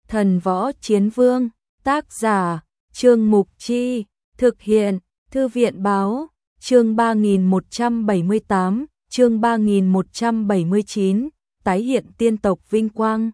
Thần Võ Chiến Vương, tác giả, Trương Mục Chi, thực hiện, Thư viện Báo, chương 3178, chương 3179, tái hiện tiên tộc vinh quang.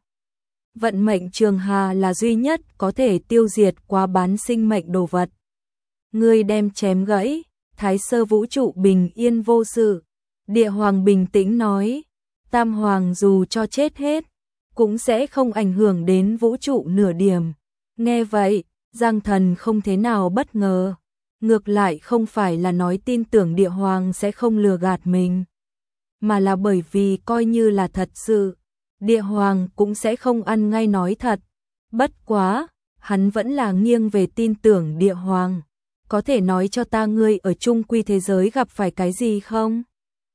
Vận mệnh Trường Hà là duy nhất có thể tiêu diệt quá bán sinh mệnh đồ vật. Ngươi đem chém gãy, Thái Sơ vũ trụ bình yên vô sự. Địa Hoàng bình tĩnh nói, Tam Hoàng dù cho chết hết, cũng sẽ không ảnh hưởng đến vũ trụ nửa điểm. Nghe vậy, Giang Thần không thế nào bất ngờ. Ngược lại không phải là nói tin tưởng Địa Hoàng sẽ không lừa gạt mình, mà là bởi vì coi như là thật sự, Địa Hoàng cũng sẽ không ăn ngay nói thật. Bất quá, hắn vẫn là nghiêng về tin tưởng Địa Hoàng. Có thể nói cho ta ngươi ở chung quy thế giới gặp phải cái gì không?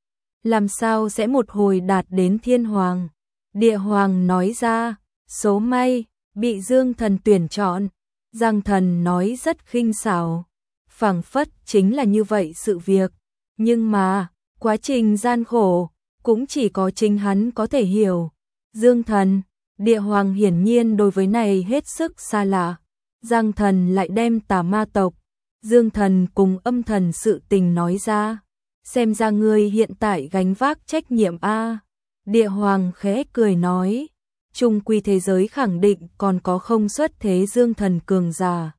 Làm sao sẽ một hồi đạt đến Thiên Hoàng? Địa Hoàng nói ra, số may, bị Dương Thần tuyển chọn. Giang Thần nói rất khinh xảo, phảng phất chính là như vậy sự việc. Nhưng mà, quá trình gian khổ, cũng chỉ có chính hắn có thể hiểu. Dương Thần, Địa Hoàng hiển nhiên đối với này hết sức xa lạ. Giang Thần lại đem Tà Ma tộc, Dương Thần cùng Âm Thần sự tình nói ra. Xem ra ngươi hiện tại gánh vác trách nhiệm a. Địa Hoàng khẽ cười nói, chung quy thế giới khẳng định còn có không xuất thế Dương Thần cường giả.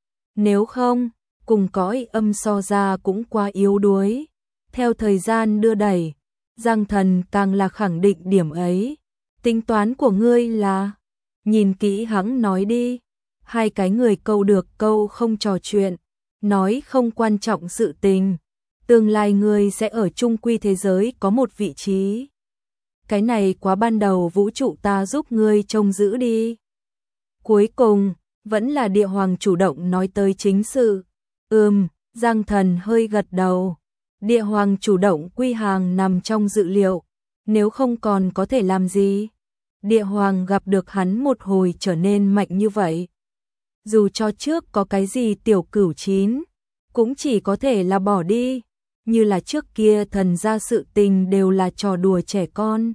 Nếu không, cùng cõi âm so ra cũng quá yếu đuối. Theo thời gian đưa đẩy, Giang Thần càng là khẳng định điểm ấy. Tính toán của ngươi là, nhìn kỹ hắn nói đi. Hai cái người câu được câu không trò chuyện, nói không quan trọng sự tình. Tương lai ngươi sẽ ở chung quy thế giới có một vị trí. Cái này quá ban đầu, vũ trụ ta giúp ngươi trông giữ đi. Cuối cùng, vẫn là Địa Hoàng chủ động nói tới chính sự. Giang Thần hơi gật đầu. Địa Hoàng chủ động quy hàng nằm trong dự liệu. Nếu không còn có thể làm gì? Địa Hoàng gặp được hắn một hồi trở nên mạnh như vậy. Dù cho trước có cái gì tiểu cửu chín, cũng chỉ có thể là bỏ đi. Như là trước kia thần gia sự tình đều là trò đùa trẻ con.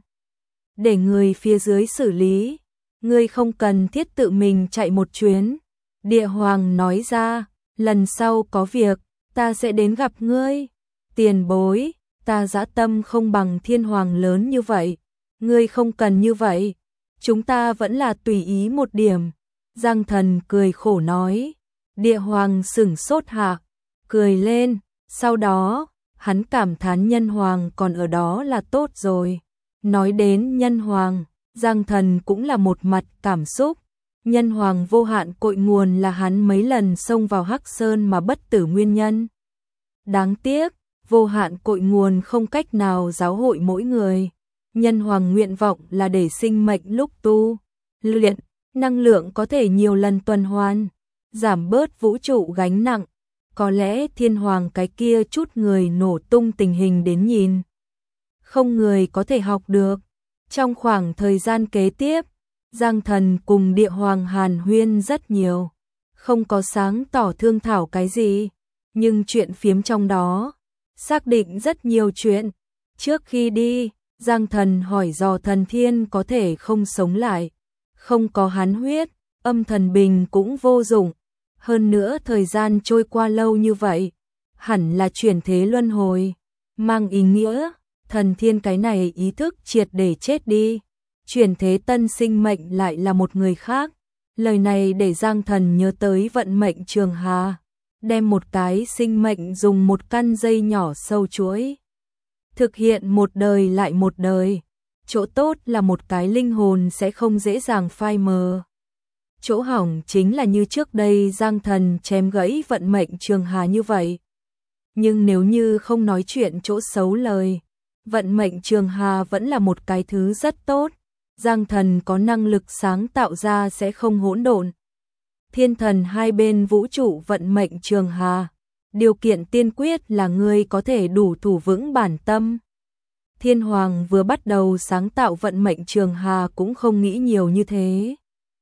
Để người phía dưới xử lý. Ngươi không cần thiết tự mình chạy một chuyến. Địa Hoàng nói ra, lần sau có việc, ta sẽ đến gặp ngươi. Tiền bối, ta dã tâm không bằng Thiên Hoàng lớn như vậy. Ngươi không cần như vậy. Chúng ta vẫn là tùy ý một điểm. Giang Thần cười khổ nói. Địa Hoàng sửng sốt hạ, cười lên. Sau đó, hắn cảm thán Nhân Hoàng còn ở đó là tốt rồi. Nói đến Nhân Hoàng, Giang Thần cũng là một mặt cảm xúc. Nhân Hoàng vô hạn cội nguồn là hắn mấy lần xông vào Hắc Sơn mà bất tử nguyên nhân. Đáng tiếc, vô hạn cội nguồn không cách nào giáo hội mỗi người. Nhân Hoàng nguyện vọng là để sinh mệnh lúc tu luyện, năng lượng có thể nhiều lần tuần hoàn, giảm bớt vũ trụ gánh nặng. Có lẽ Thiên Hoàng cái kia chút người nổ tung tình hình đến nhìn, không người có thể học được. Trong khoảng thời gian kế tiếp, Giang Thần cùng Địa Hoàng hàn huyên rất nhiều. Không có sáng tỏ thương thảo cái gì, nhưng chuyện phiếm trong đó, xác định rất nhiều chuyện. Trước khi đi, Giang Thần hỏi dò Thần Thiên có thể không sống lại. Không có hắn huyết, Âm Thần Bình cũng vô dụng. Hơn nữa thời gian trôi qua lâu như vậy, hẳn là chuyển thế luân hồi, mang ý nghĩa Thần Thiên cái này ý thức triệt để chết đi, chuyển thế tân sinh mệnh lại là một người khác. Lời này để Giang Thần nhớ tới vận mệnh Trường Hà, đem một cái sinh mệnh dùng một căn dây nhỏ sâu chuỗi, thực hiện một đời lại một đời. Chỗ tốt là một cái linh hồn sẽ không dễ dàng phai mờ. Chỗ hỏng chính là như trước đây Giang Thần chém gãy vận mệnh Trường Hà như vậy. Nhưng nếu như không nói chuyện chỗ xấu lời, vận mệnh Trường Hà vẫn là một cái thứ rất tốt. Giang Thần có năng lực sáng tạo ra sẽ không hỗn độn. Thiên thần hai bên vũ trụ vận mệnh Trường Hà, điều kiện tiên quyết là ngươi có thể đủ thủ vững bản tâm. Thiên Hoàng vừa bắt đầu sáng tạo vận mệnh Trường Hà cũng không nghĩ nhiều như thế.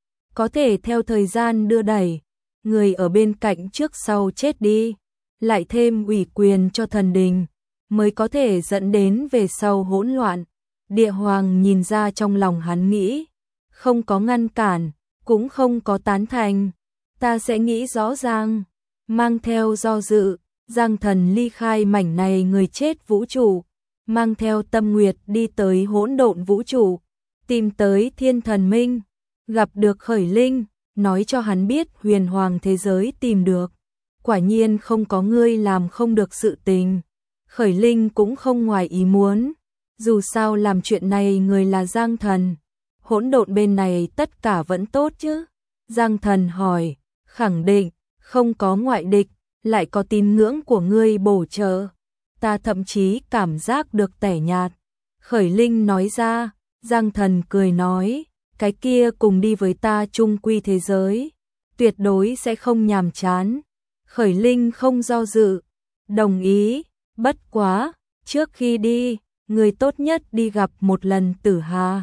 Có thể theo thời gian đưa đẩy, người ở bên cạnh trước sau chết đi, lại thêm ủy quyền cho thần đình, mới có thể dẫn đến về sau hỗn loạn. Địa Hoàng nhìn ra trong lòng hắn nghĩ, không có ngăn cản, cũng không có tán thành. Ta sẽ nghĩ rõ ràng. Mang theo do dự, Giang Thần ly khai mảnh này người chết vũ trụ, mang theo Tâm Nguyệt đi tới hỗn độn vũ trụ, tìm tới Thiên Thần Minh, gặp được Khởi Linh, nói cho hắn biết huyền hoàng thế giới tìm được. Quả nhiên không có ngươi làm không được sự tình. Khởi Linh cũng không ngoài ý muốn, dù sao làm chuyện này người là Giang Thần. Hỗn độn bên này tất cả vẫn tốt chứ? Giang Thần hỏi, khẳng định, không có ngoại địch, lại có tín ngưỡng của ngươi bổ trợ. Ta thậm chí cảm giác được tẻ nhạt. Khởi Linh nói ra, Giang Thần cười nói, cái kia cùng đi với ta chung quy thế giới, tuyệt đối sẽ không nhàm chán. Khởi Linh không do dự, đồng ý, bất quá, trước khi đi, người tốt nhất đi gặp một lần Tử Hà.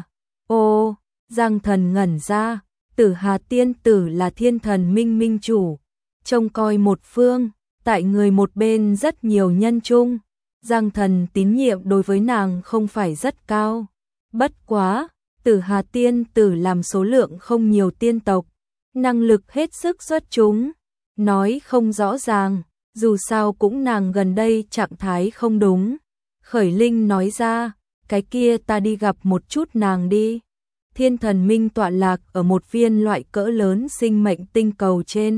Ô, Giang Thần ngẩn ra, Tử Hà tiên tử là Thiên Thần Minh minh chủ, trông coi một phương, tại người một bên rất nhiều nhân chung. Giang Thần tín nhiệm đối với nàng không phải rất cao. Bất quá, Tử Hà tiên tử làm số lượng không nhiều tiên tộc, năng lực hết sức xuất chúng, nói không rõ ràng, dù sao cũng nàng gần đây trạng thái không đúng. Khởi Linh nói ra, cái kia ta đi gặp một chút nàng đi. Thiên Thần Minh tọa lạc ở một viên loại cỡ lớn sinh mệnh tinh cầu trên.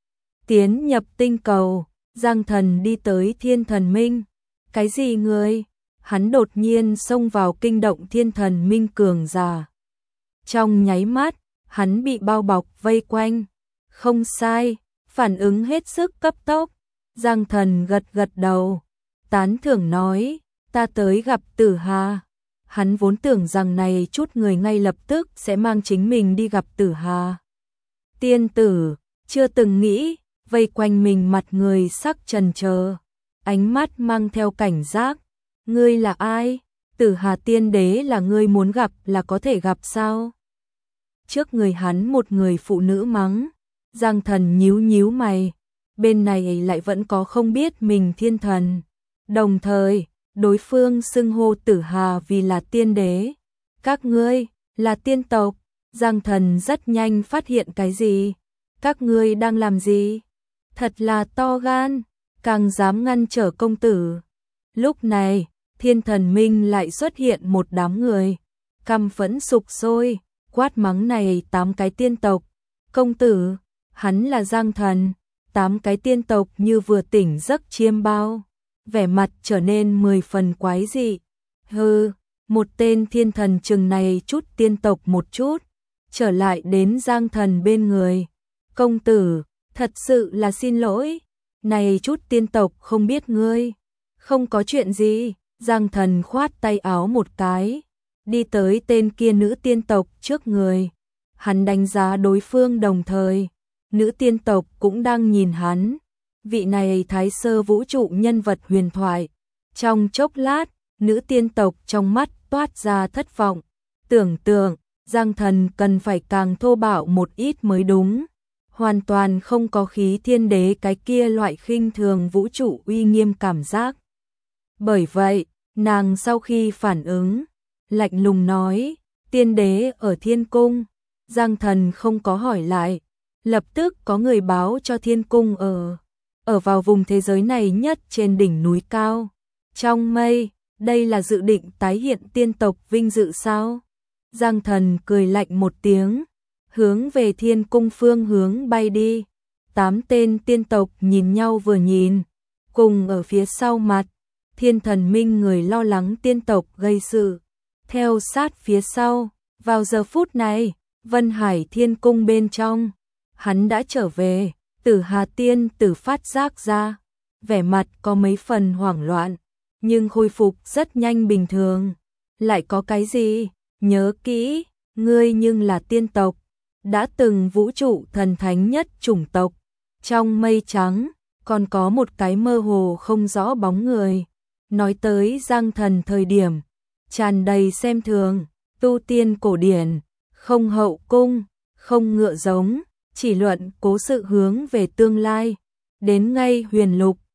Tiến nhập tinh cầu, Giang Thần đi tới Thiên Thần Minh. Cái gì ngươi? Hắn đột nhiên xông vào kinh động Thiên Thần Minh cường giả. Trong nháy mắt, hắn bị bao bọc vây quanh. Không sai, phản ứng hết sức cấp tốc. Giang Thần gật gật đầu, tán thưởng nói, ta tới gặp Tử Hà. Hắn vốn tưởng rằng này chút người ngay lập tức sẽ mang chính mình đi gặp Tử Hà tiên tử, chưa từng nghĩ, vây quanh mình mặt người sắc trần chờ, ánh mắt mang theo cảnh giác. Ngươi là ai? Tử Hà tiên đế là ngươi muốn gặp là có thể gặp sao? Trước người hắn một người phụ nữ mắng. Giang Thần nhíu nhíu mày, bên này lại vẫn có không biết mình thiên thần. Đồng thời, đối phương xưng hô Tử Hà vì là tiên đế. Các ngươi là tiên tộc. Giang Thần rất nhanh phát hiện cái gì? Các ngươi đang làm gì? Thật là to gan, càng dám ngăn trở công tử. Lúc này, Thiên Thần Minh lại xuất hiện một đám người, căm phẫn sục sôi, quát mắng này 8 cái tiên tộc. Công tử, hắn là Giang Thần. 8 cái tiên tộc như vừa tỉnh giấc chiêm bao, vẻ mặt trở nên 10 phần quái dị. Hừ, một tên thiên thần chừng này chút tiên tộc một chút, trở lại đến Giang Thần bên người. Công tử, thật sự là xin lỗi, này chút tiên tộc không biết ngươi. Không có chuyện gì, Giang Thần khoát tay áo một cái, đi tới tên kia nữ tiên tộc trước người. Hắn đánh giá đối phương đồng thời, nữ tiên tộc cũng đang nhìn hắn. Vị này thái sơ vũ trụ nhân vật huyền thoại. Trong chốc lát, nữ tiên tộc trong mắt toát ra thất vọng. Tưởng tượng, Giang Thần cần phải càng thô bạo một ít mới đúng. Hoàn toàn không có khí thiên đế cái kia loại khinh thường vũ trụ uy nghiêm cảm giác. Bởi vậy, nàng sau khi phản ứng, lạnh lùng nói, tiên đế ở thiên cung. Giang Thần không có hỏi lại, lập tức có người báo cho thiên cung ở vào vùng thế giới này nhất trên đỉnh núi cao. Trong mây, đây là dự định tái hiện tiên tộc vinh dự sao? Giang Thần cười lạnh một tiếng, hướng về thiên cung phương hướng bay đi. 8 tên tiên tộc nhìn nhau vừa nhìn, cùng ở phía sau mặt. Thiên Thần Minh người lo lắng tiên tộc gây sự, theo sát phía sau. Vào giờ phút này, Vân Hải Thiên Cung bên trong, hắn đã trở về. Tử Hà tiên tử phát giác ra, vẻ mặt có mấy phần hoảng loạn, nhưng khôi phục rất nhanh bình thường. Lại có cái gì? Nhớ kỹ, ngươi nhưng là tiên tộc, đã từng vũ trụ thần thánh nhất chủng tộc. Trong mây trắng, còn có một cái mơ hồ không rõ bóng người. Nói tới Giang Thần thời điểm, tràn đầy xem thường, tu tiên cổ điển, không hậu cung, không ngựa giống, chỉ luận cố sự hướng về tương lai. Đến ngay huyền lục,